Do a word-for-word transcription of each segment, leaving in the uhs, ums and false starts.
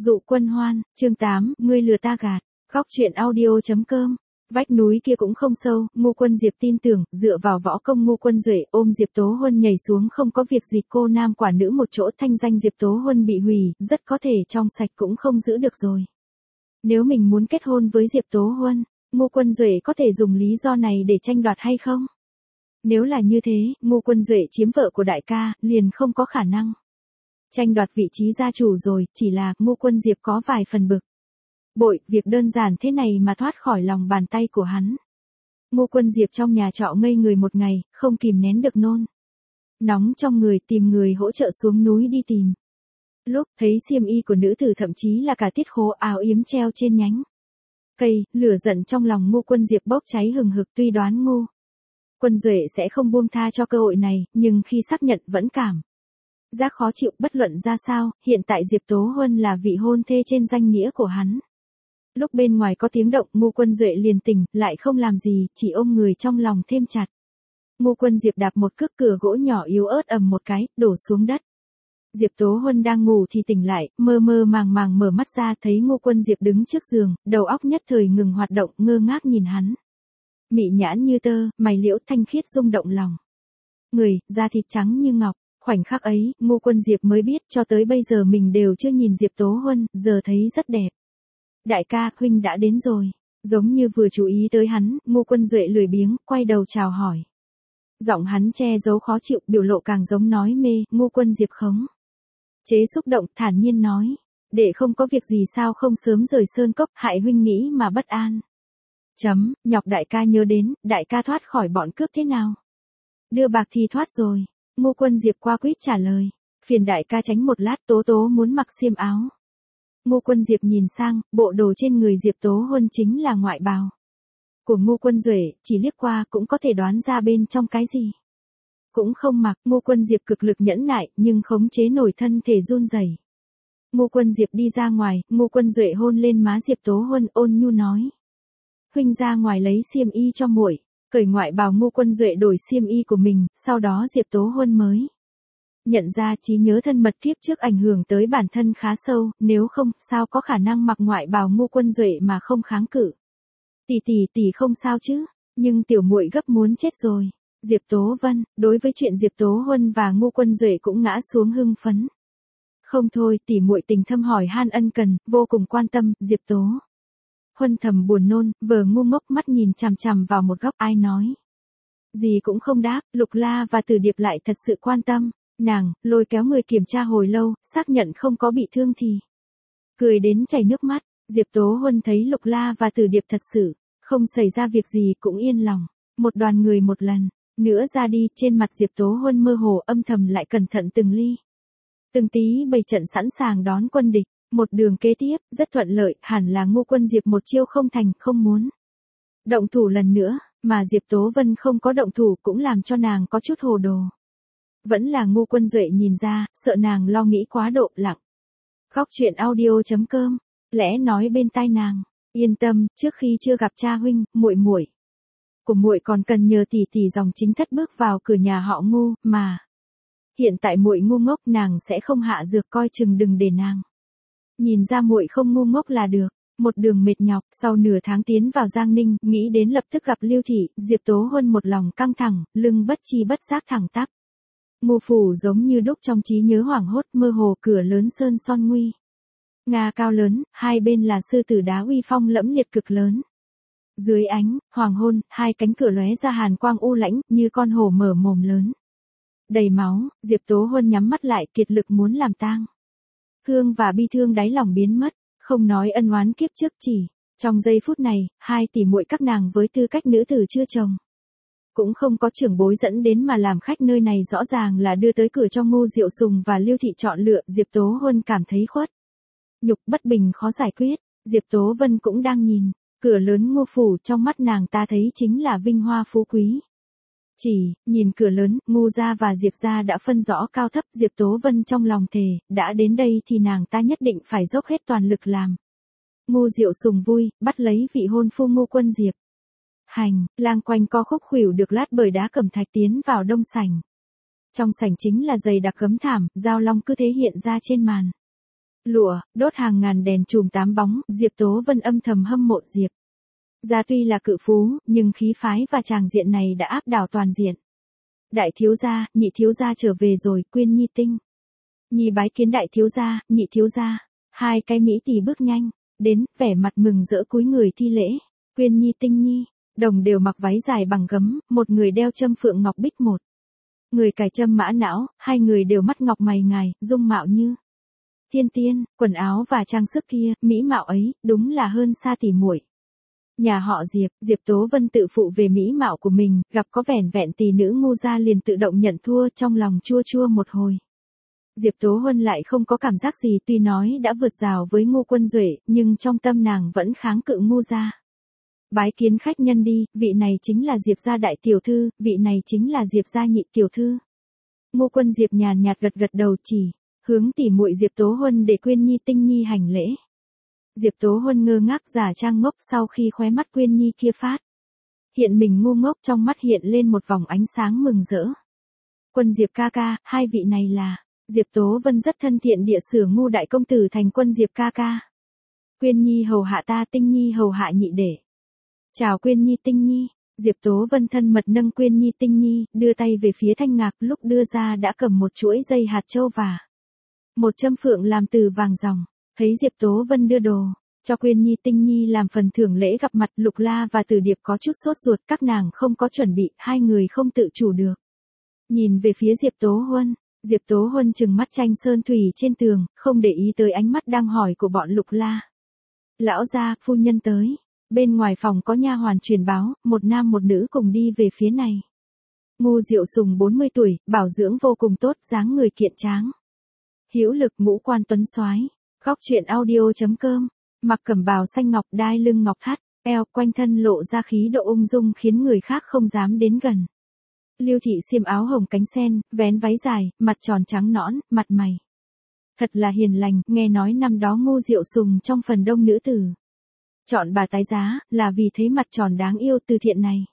Dụ Quân Hoan, chương tám, ngươi lừa ta gạt. Góc truyện audio.com. Vách núi kia cũng không sâu, Ngô Quân Diệp tin tưởng, dựa vào võ công Ngô Quân Duệ ôm Diệp Tố Huân nhảy xuống không có việc gì, cô nam quả nữ một chỗ, thanh danh Diệp Tố Huân bị hủy, rất có thể trong sạch cũng không giữ được rồi. Nếu mình muốn kết hôn với Diệp Tố Huân, Ngô Quân Duệ có thể dùng lý do này để tranh đoạt hay không? Nếu là như thế, Ngô Quân Duệ chiếm vợ của đại ca, liền không có khả năng tranh đoạt vị trí gia chủ rồi, chỉ là Ngô Quân Diệp có vài phần bực bội, việc đơn giản thế này mà thoát khỏi lòng bàn tay của hắn. Ngô Quân Diệp trong nhà trọ ngây người một ngày, không kìm nén được nôn nóng trong người, tìm người hỗ trợ xuống núi đi tìm. Lúc thấy xiêm y của nữ tử, thậm chí là cả tiết khố áo yếm treo trên nhánh cây, lửa giận trong lòng Ngô Quân Diệp bốc cháy hừng hực. Tuy đoán Ngô Quân Duệ sẽ không buông tha cho cơ hội này, nhưng khi xác nhận vẫn cảm giác khó chịu. Bất luận ra sao, hiện tại Diệp Tố Huân là vị hôn thê trên danh nghĩa của hắn. Lúc bên ngoài có tiếng động, Ngô Quân Duệ liền tỉnh, lại không làm gì, chỉ ôm người trong lòng thêm chặt. Ngô Quân Diệp đạp một cước cửa gỗ nhỏ yếu ớt ầm một cái, đổ xuống đất. Diệp Tố Huân đang ngủ thì tỉnh lại, mơ mơ màng màng mở mắt ra, thấy Ngô Quân Diệp đứng trước giường, đầu óc nhất thời ngừng hoạt động, ngơ ngác nhìn hắn. Mị nhãn như tơ, mày liễu thanh khiết rung động lòng người, da thịt trắng như ngọc. Khoảnh khắc ấy, Ngô Quân Diệp mới biết, cho tới bây giờ mình đều chưa nhìn Diệp Tố Huân, giờ thấy rất đẹp. Đại ca, huynh đã đến rồi. Giống như vừa chú ý tới hắn, Ngô Quân Duệ lười biếng, quay đầu chào hỏi. Giọng hắn che giấu khó chịu, biểu lộ càng giống nói mê. Ngô Quân Diệp khống chế xúc động, thản nhiên nói. Để không có việc gì sao không sớm rời sơn cốc, hại huynh nghĩ mà bất an. Chấm, nhọc đại ca nhớ đến, đại ca thoát khỏi bọn cướp thế nào? Đưa bạc thì thoát rồi. Ngô Quân Diệp qua quýt trả lời. Phiền đại ca tránh một lát, Tố Tố muốn mặc xiêm áo. Ngô Quân Diệp nhìn sang, bộ đồ trên người Diệp Tố Huân chính là ngoại bào của Ngô Quân Duệ, chỉ liếc qua cũng có thể đoán ra bên trong cái gì. Cũng không mặc. Ngô Quân Diệp cực lực nhẫn nại, nhưng khống chế nổi thân thể run rẩy. Ngô Quân Diệp đi ra ngoài, Ngô Quân Duệ hôn lên má Diệp Tố Huân, ôn nhu nói. Huynh ra ngoài lấy xiêm y cho muội. Cởi ngoại bào, Ngô Quân Duệ đổi xiêm y của mình, sau đó Diệp Tố Huân mới nhận ra trí nhớ thân mật kiếp trước ảnh hưởng tới bản thân khá sâu, nếu không, sao có khả năng mặc ngoại bào Ngô Quân Duệ mà không kháng cự. Tỷ tỷ tỷ không sao chứ, nhưng tiểu muội gấp muốn chết rồi. Diệp Tố Vân, đối với chuyện Diệp Tố Huân và Ngô Quân Duệ cũng ngã xuống hưng phấn. Không thôi, tỷ muội tình thâm hỏi han ân cần, vô cùng quan tâm. Diệp Tố Huân thầm buồn nôn, vờ ngu ngốc, mắt nhìn chằm chằm vào một góc. Ai nói gì cũng không đáp. Lục La và Từ Điệp lại thật sự quan tâm nàng, lôi kéo người kiểm tra hồi lâu, xác nhận không có bị thương thì cười đến chảy nước mắt. Diệp Tố Huân thấy Lục La và Từ Điệp thật sự không xảy ra việc gì cũng yên lòng. Một đoàn người một lần nữa ra đi, trên mặt Diệp Tố Huân mơ hồ, âm thầm lại cẩn thận từng ly từng tí bày trận sẵn sàng đón quân địch. Một đường kế tiếp rất thuận lợi, hẳn là Ngô Quân Diệp một chiêu không thành, không muốn động thủ lần nữa, mà Diệp Tố Vân không có động thủ cũng làm cho nàng có chút hồ đồ. Vẫn là Ngô Quân Duệ nhìn ra, sợ nàng lo nghĩ quá độ, lặng. Góc truyện audio.com. Lẽ nói bên tai nàng, yên tâm, trước khi chưa gặp cha huynh, muội muội của muội còn cần nhờ tỷ tỷ dòng chính thất bước vào cửa nhà họ Ngô, mà hiện tại muội ngu ngốc, nàng sẽ không hạ dược, coi chừng đừng để nàng nhìn ra muội không ngu ngốc là được. Một đường mệt nhọc, sau nửa tháng tiến vào Giang Ninh, nghĩ đến lập tức gặp Lưu Thị, Diệp Tố Huân một lòng căng thẳng, lưng bất chi bất giác thẳng tắp. Ngô phủ giống như đúc trong trí nhớ hoảng hốt, mơ hồ, cửa lớn sơn son nguy nga cao lớn, hai bên là sư tử đá uy phong lẫm liệt cực lớn. Dưới ánh hoàng hôn, hai cánh cửa lóe ra hàn quang u lãnh, như con hổ mở mồm lớn đầy máu. Diệp Tố Huân nhắm mắt lại, kiệt lực muốn làm tang thương và bi thương đáy lòng biến mất, không nói ân oán kiếp trước, chỉ trong giây phút này, hai tỷ muội các nàng với tư cách nữ tử chưa chồng, cũng không có trưởng bối dẫn đến mà làm khách nơi này, rõ ràng là đưa tới cửa cho Ngô Diệu Sùng và Lưu Thị chọn lựa. Diệp Tố Huân cảm thấy khuất nhục, bất bình khó giải quyết. Diệp Tố Vân cũng đang nhìn cửa lớn Ngô phủ, trong mắt nàng ta thấy chính là vinh hoa phú quý. Chỉ nhìn cửa lớn, Ngô gia và Diệp gia đã phân rõ cao thấp. Diệp Tố Vân trong lòng thề, đã đến đây thì nàng ta nhất định phải dốc hết toàn lực làm Ngô Diệu Sùng vui, bắt lấy vị hôn phu Ngô Quân Diệp. Hành lang quanh co khúc khuỷu được lát bởi đá cẩm thạch tiến vào đông sảnh. Trong sảnh chính là giày đặc gấm thảm, giao long cứ thế hiện ra trên màn Lụa, đốt hàng ngàn đèn chùm tám bóng, Diệp Tố Vân âm thầm hâm mộ Diệp gia tuy là cự phú, nhưng khí phái và tràng diện này đã áp đảo toàn diện. Đại thiếu gia, nhị thiếu gia trở về rồi, Quyên Nhi tinh. Nhi bái kiến đại thiếu gia, nhị thiếu gia. Hai cái mỹ tỷ bước nhanh đến, vẻ mặt mừng rỡ cúi người thi lễ. Quyên Nhi tinh nhi, đồng đều mặc váy dài bằng gấm, một người đeo châm phượng ngọc bích một. Người cài châm mã não, hai người đều mắt ngọc mày ngài, dung mạo như thiên tiên, quần áo và trang sức kia, mỹ mạo ấy, đúng là hơn xa tỷ muội. Nhà họ Diệp, Diệp Tố Vân tự phụ về mỹ mạo của mình, gặp có vẻn vẹn tỷ nữ ngu gia liền tự động nhận thua, trong lòng chua chua một hồi. Diệp Tố Huân lại không có cảm giác gì, tuy nói đã vượt rào với Ngô Quân Duệ, nhưng trong tâm nàng vẫn kháng cự ngu gia. Bái kiến khách nhân đi, vị này chính là Diệp gia đại tiểu thư, vị này chính là Diệp gia nhị tiểu thư. Ngô Quân Diệp nhàn nhạt gật gật đầu chỉ, hướng tỉ muội Diệp Tố Huân để Quyên Nhi tinh nhi hành lễ. Diệp Tố Huân ngơ ngác giả trang ngốc, sau khi khóe mắt Quyên Nhi kia phát hiện mình ngu ngốc, trong mắt hiện lên một vòng ánh sáng mừng rỡ. Quân Diệp ca ca, hai vị này là... Diệp Tố Vân rất thân thiện địa sửa ngu đại công tử thành Quân Diệp ca ca. Quyên Nhi hầu hạ ta, Tinh Nhi hầu hạ nhị đệ. Chào Quyên Nhi Tinh Nhi. Diệp Tố Vân thân mật nâng Quyên Nhi Tinh Nhi, đưa tay về phía thanh ngạc, lúc đưa ra đã cầm một chuỗi dây hạt châu và một châm phượng làm từ vàng ròng. Thấy Diệp Tố Vân đưa đồ cho Quyên Nhi Tinh Nhi làm phần thưởng lễ gặp mặt, Lục La và Từ Điệp có chút sốt ruột, các nàng không có chuẩn bị, hai người không tự chủ được nhìn về phía Diệp Tố Huân. Diệp Tố Huân trừng mắt tranh sơn thủy trên tường, không để ý tới ánh mắt đang hỏi của bọn Lục La. Lão gia, phu nhân tới. Bên ngoài phòng có nha hoàn truyền báo, một nam một nữ cùng đi về phía này. Ngô Diệu Sùng bốn mươi tuổi, bảo dưỡng vô cùng tốt, dáng người kiện tráng. Hữu lực, ngũ quan tuấn soái. Góc truyện audio chấm com. Mặc cẩm bào xanh ngọc, đai lưng ngọc thắt, eo quanh thân lộ ra khí độ ung dung khiến người khác không dám đến gần. Lưu thị xiêm áo hồng cánh sen, vén váy dài, mặt tròn trắng nõn, mặt mày thật là hiền lành, nghe nói năm đó Ngô Diệu Sùng trong phần đông nữ tử chọn bà tái giá, là vì thấy mặt tròn đáng yêu từ thiện này.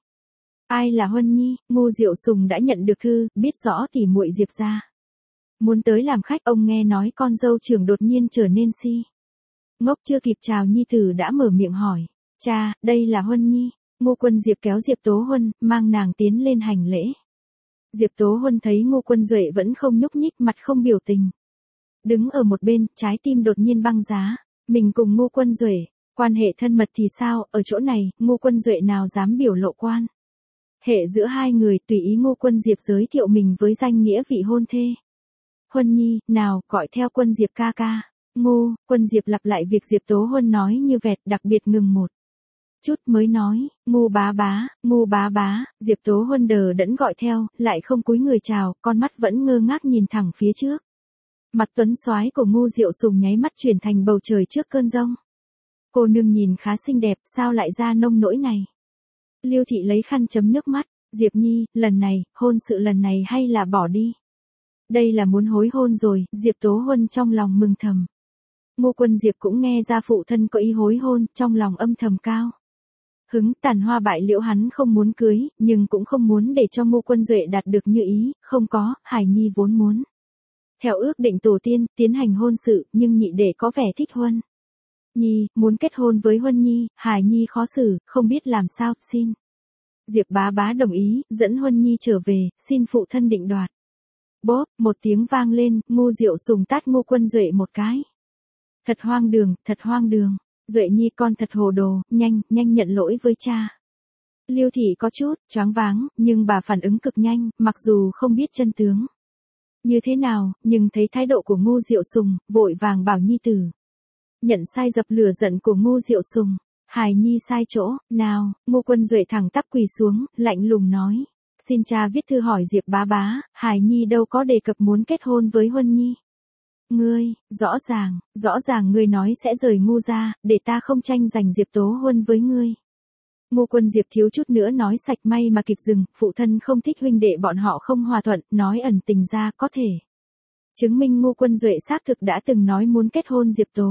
Ai là Huân Nhi? Ngô Diệu Sùng đã nhận được thư, biết rõ tỉ muội Diệp gia muốn tới làm khách, ông nghe nói con dâu trưởng đột nhiên trở nên si ngốc, chưa kịp chào nhi tử đã mở miệng hỏi, cha, đây là Huân Nhi. Ngô Quân Diệp kéo Diệp Tố Huân, mang nàng tiến lên hành lễ. Diệp Tố Huân thấy Ngô Quân Duệ vẫn không nhúc nhích, mặt không biểu tình. Đứng ở một bên, trái tim đột nhiên băng giá. Mình cùng Ngô Quân Duệ, quan hệ thân mật thì sao, ở chỗ này, Ngô Quân Duệ nào dám biểu lộ quan hệ giữa hai người, tùy ý Ngô Quân Diệp giới thiệu mình với danh nghĩa vị hôn thê. Huân Nhi, nào, gọi theo Quân Diệp ca ca. Ngô, Quân Diệp lặp lại việc Diệp Tố Huân nói như vẹt, đặc biệt ngừng một chút mới nói, Ngô bá bá, Ngô bá bá. Diệp Tố Huân đờ đẫn gọi theo, lại không cúi người chào, con mắt vẫn ngơ ngác nhìn thẳng phía trước. Mặt tuấn soái của Ngô Diệu Sùng nháy mắt chuyển thành bầu trời trước cơn giông. Cô nương nhìn khá xinh đẹp, sao lại ra nông nỗi này? Lưu thị lấy khăn chấm nước mắt, Diệp Nhi, lần này, hôn sự lần này hay là bỏ đi? Đây là muốn hối hôn rồi, Diệp Tố Huân trong lòng mừng thầm. Ngô Quân Diệp cũng nghe ra phụ thân có ý hối hôn, trong lòng âm thầm cao hứng, tàn hoa bại liễu hắn không muốn cưới, nhưng cũng không muốn để cho Ngô Quân Duệ đạt được như ý, không có, Hải Nhi vốn muốn theo ước định tổ tiên, tiến hành hôn sự, nhưng nhị đệ có vẻ thích Huân Nhi, muốn kết hôn với Huân Nhi, Hải Nhi khó xử, không biết làm sao, xin. Diệp bá bá đồng ý, dẫn Huân Nhi trở về, xin phụ thân định đoạt. Bóp, một tiếng vang lên, Ngô Diệu Sùng tát Ngô Quân Duệ một cái. Thật hoang đường, thật hoang đường. Duệ Nhi con thật hồ đồ, nhanh, nhanh nhận lỗi với cha. Lưu thị có chút choáng váng, nhưng bà phản ứng cực nhanh, mặc dù không biết chân tướng như thế nào, nhưng thấy thái độ của Ngô Diệu Sùng, vội vàng bảo nhi tử nhận sai, dập lửa giận của Ngô Diệu Sùng. Hải Nhi sai chỗ, nào? Ngô Quân Duệ thẳng tắp quỳ xuống, lạnh lùng nói, xin cha viết thư hỏi Diệp bá bá, Hải Nhi đâu có đề cập muốn kết hôn với Huân Nhi. Ngươi, rõ ràng, rõ ràng ngươi nói sẽ rời Ngô gia, để ta không tranh giành Diệp Tố Huân với ngươi. Ngô Quân Diệp thiếu chút nữa nói sạch, may mà kịp dừng, phụ thân không thích huynh đệ bọn họ không hòa thuận, nói ẩn tình ra có thể chứng minh Ngô Quân Duệ xác thực đã từng nói muốn kết hôn Diệp Tố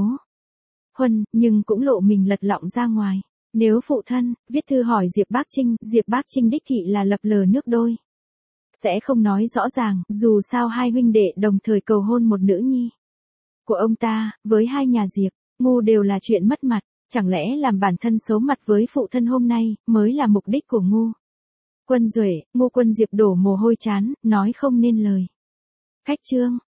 Huân, nhưng cũng lộ mình lật lọng ra ngoài. Nếu phụ thân viết thư hỏi Diệp Bác Trinh, Diệp Bác Trinh đích thị là lập lờ nước đôi, sẽ không nói rõ ràng, dù sao hai huynh đệ đồng thời cầu hôn một nữ nhi của ông ta, với hai nhà Diệp, Ngu đều là chuyện mất mặt, chẳng lẽ làm bản thân xấu mặt với phụ thân hôm nay, mới là mục đích của Ngu. Quân Duệ, Ngô Quân Diệp đổ mồ hôi chán, nói không nên lời. Khách trương.